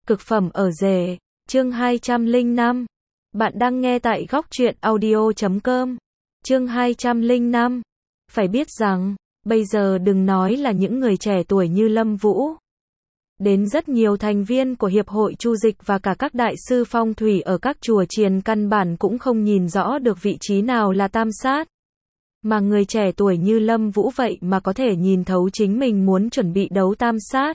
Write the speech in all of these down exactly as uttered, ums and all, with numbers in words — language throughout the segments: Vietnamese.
Cực phẩm ở rể, chương hai trăm lẻ năm. Bạn đang nghe tại góc truyện audio chấm com. Chương hai trăm lẻ năm. Phải biết rằng, bây giờ đừng nói là những người trẻ tuổi như Lâm Vũ. Đến rất nhiều thành viên của Hiệp hội Chu Dịch và cả các đại sư phong thủy ở các chùa chiền căn bản cũng không nhìn rõ được vị trí nào là tam sát. Mà người trẻ tuổi như Lâm Vũ vậy mà có thể nhìn thấu chính mình muốn chuẩn bị đấu tam sát.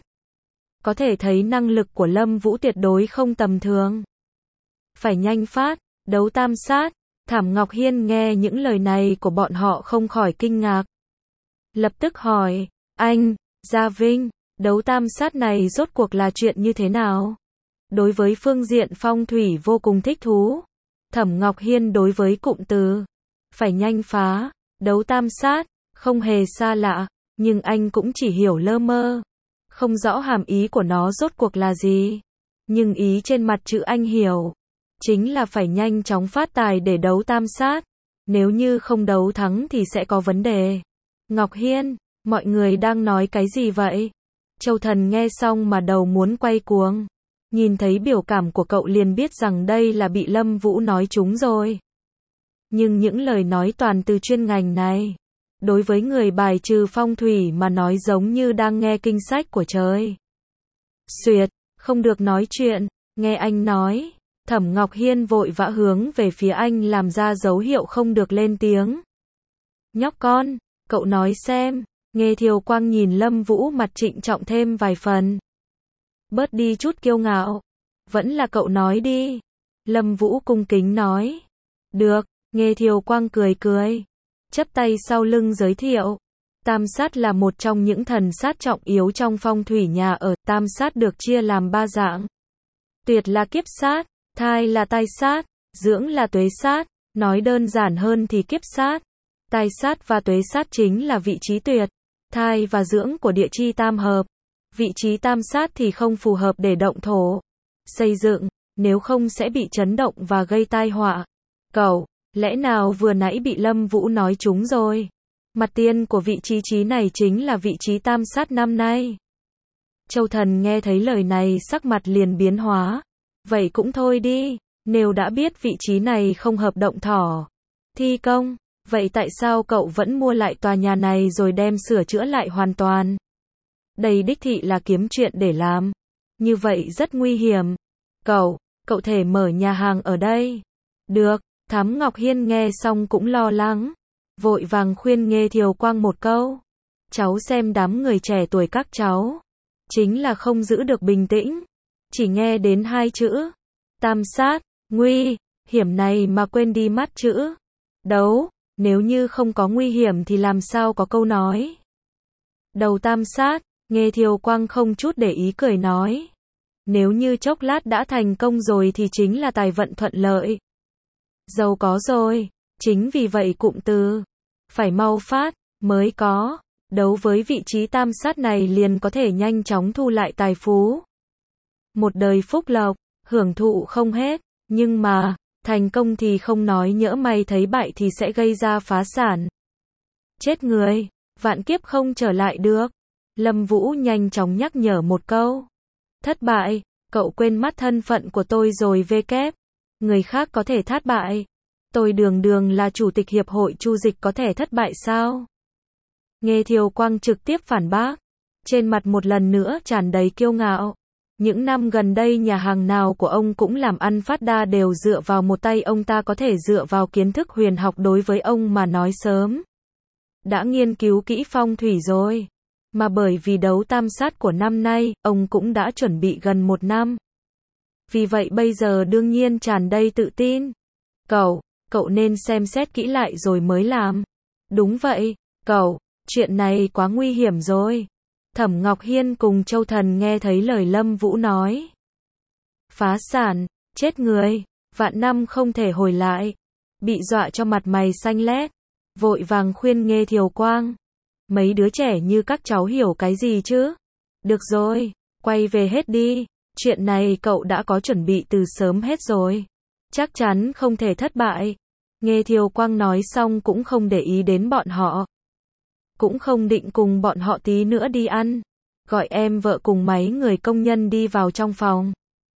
Có thể thấy năng lực của Lâm Vũ tuyệt đối không tầm thường. Phải nhanh phát, đấu tam sát. Thẩm Ngọc Hiên nghe những lời này của bọn họ không khỏi kinh ngạc. Lập tức hỏi, anh, Gia Vinh, đấu tam sát này rốt cuộc là chuyện như thế nào? Đối với phương diện phong thủy vô cùng thích thú. Thẩm Ngọc Hiên đối với cụm từ, phải nhanh phá, đấu tam sát, không hề xa lạ, nhưng anh cũng chỉ hiểu lơ mơ. Không rõ hàm ý của nó rốt cuộc là gì. Nhưng ý trên mặt chữ anh hiểu. Chính là phải nhanh chóng phát tài để đấu tam sát. Nếu như không đấu thắng thì sẽ có vấn đề. Ngọc Hiên, mọi người đang nói cái gì vậy? Châu Thần nghe xong mà đầu muốn quay cuồng. Nhìn thấy biểu cảm của cậu liền biết rằng đây là bị Lâm Vũ nói trúng rồi. Nhưng những lời nói toàn từ chuyên ngành này, đối với người bài trừ phong thủy mà nói giống như đang nghe kinh sách của trời. Xuyệt, không được nói chuyện, nghe anh nói. Thẩm Ngọc Hiên vội vã hướng về phía anh làm ra dấu hiệu không được lên tiếng. Nhóc con, cậu nói xem. Nghe Thiều Quang nhìn Lâm Vũ mặt trịnh trọng thêm vài phần. Bớt đi chút kiêu ngạo. Vẫn là cậu nói đi. Lâm Vũ cung kính nói. Được, nghe Thiều Quang cười cười. Chắp tay sau lưng giới thiệu. Tam sát là một trong những thần sát trọng yếu trong phong thủy nhà ở. Tam sát được chia làm ba dạng. Tuyệt là kiếp sát, thai là tai sát, dưỡng là tuế sát. Nói đơn giản hơn thì kiếp sát, tai sát và tuế sát chính là vị trí tuyệt, thai và dưỡng của địa chi tam hợp. Vị trí tam sát thì không phù hợp để động thổ, xây dựng, nếu không sẽ bị chấn động và gây tai họa. Cậu, lẽ nào vừa nãy bị Lâm Vũ nói trúng rồi? Mặt tiên của vị trí trí này chính là vị trí tam sát năm nay. Châu Thần nghe thấy lời này sắc mặt liền biến hóa. Vậy cũng thôi đi, nếu đã biết vị trí này không hợp động thổ, thi công, vậy tại sao cậu vẫn mua lại tòa nhà này rồi đem sửa chữa lại hoàn toàn? Đây đích thị là kiếm chuyện để làm. Như vậy rất nguy hiểm. Cậu, cậu thể mở nhà hàng ở đây. Được, Thám Ngọc Hiên nghe xong cũng lo lắng. Vội vàng khuyên Nghê Thiều Quang một câu. Cháu xem đám người trẻ tuổi các cháu. Chính là không giữ được bình tĩnh. Chỉ nghe đến hai chữ. Tam sát, nguy, hiểm này mà quên đi mắt chữ. Đấu, nếu như không có nguy hiểm thì làm sao có câu nói. Đầu tam sát, Nghê Thiều Quang không chút để ý cười nói. Nếu như chốc lát đã thành công rồi thì chính là tài vận thuận lợi. Giàu có rồi, chính vì vậy cụm từ, phải mau phát, mới có. Đấu với vị trí tam sát này liền có thể nhanh chóng thu lại tài phú. Một đời phúc lộc, hưởng thụ không hết, nhưng mà, thành công thì không nói nhỡ may thấy bại thì sẽ gây ra phá sản. Chết người, vạn kiếp không trở lại được. Lâm Vũ nhanh chóng nhắc nhở một câu. Thất bại, cậu quên mất thân phận của tôi rồi vê kép. Người khác có thể thất bại. Tôi đường đường là chủ tịch hiệp hội Chu Dịch có thể thất bại sao? Nghê Thiều Quang trực tiếp phản bác. Trên mặt một lần nữa tràn đầy kiêu ngạo. Những năm gần đây nhà hàng nào của ông cũng làm ăn phát đa đều dựa vào một tay ông ta, có thể dựa vào kiến thức huyền học đối với ông mà nói sớm. Đã nghiên cứu kỹ phong thủy rồi. Mà bởi vì đấu tam sát của năm nay, ông cũng đã chuẩn bị gần một năm. Vì vậy bây giờ đương nhiên tràn đầy tự tin. Cậu, cậu nên xem xét kỹ lại rồi mới làm. Đúng vậy, cậu, chuyện này quá nguy hiểm rồi. Thẩm Ngọc Hiên cùng Châu Thần nghe thấy lời Lâm Vũ nói. Phá sản, chết người, vạn năm không thể hồi lại. Bị dọa cho mặt mày xanh lét. Vội vàng khuyên Nghê Thiều Quang. Mấy đứa trẻ như các cháu hiểu cái gì chứ? Được rồi, quay về hết đi. Chuyện này cậu đã có chuẩn bị từ sớm hết rồi. Chắc chắn không thể thất bại. Nghê Thiều Quang nói xong cũng không để ý đến bọn họ. Cũng không định cùng bọn họ tí nữa đi ăn. Gọi em vợ cùng mấy người công nhân đi vào trong phòng.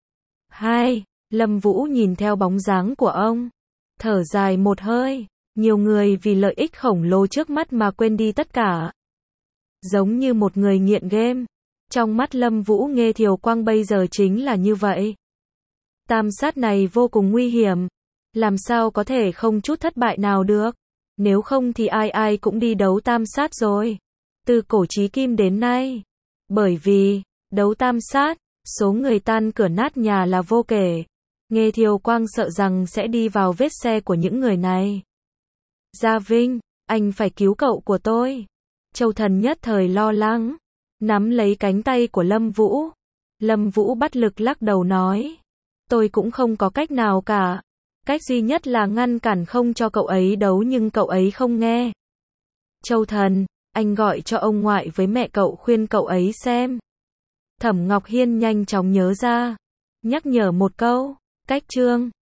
hai. Lâm Vũ nhìn theo bóng dáng của ông, thở dài một hơi, nhiều người vì lợi ích khổng lồ trước mắt mà quên đi tất cả. Giống như một người nghiện game. Trong mắt Lâm Vũ, Nghê Thiều Quang bây giờ chính là như vậy. Tam sát này vô cùng nguy hiểm, làm sao có thể không chút thất bại nào được, nếu không thì ai ai cũng đi đấu tam sát rồi, từ cổ chí kim đến nay. Bởi vì, đấu tam sát, số người tan cửa nát nhà là vô kể. Nghê Thiều Quang sợ rằng sẽ đi vào vết xe của những người này. Gia Vinh, anh phải cứu cậu của tôi. Châu Thần nhất thời lo lắng, nắm lấy cánh tay của Lâm Vũ. Lâm Vũ bất lực lắc đầu nói, tôi cũng không có cách nào cả. Cách duy nhất là ngăn cản không cho cậu ấy đấu, nhưng cậu ấy không nghe. Châu Thần, anh gọi cho ông ngoại với mẹ cậu khuyên cậu ấy xem. Thẩm Ngọc Hiên nhanh chóng nhớ ra, nhắc nhở một câu, cách Trương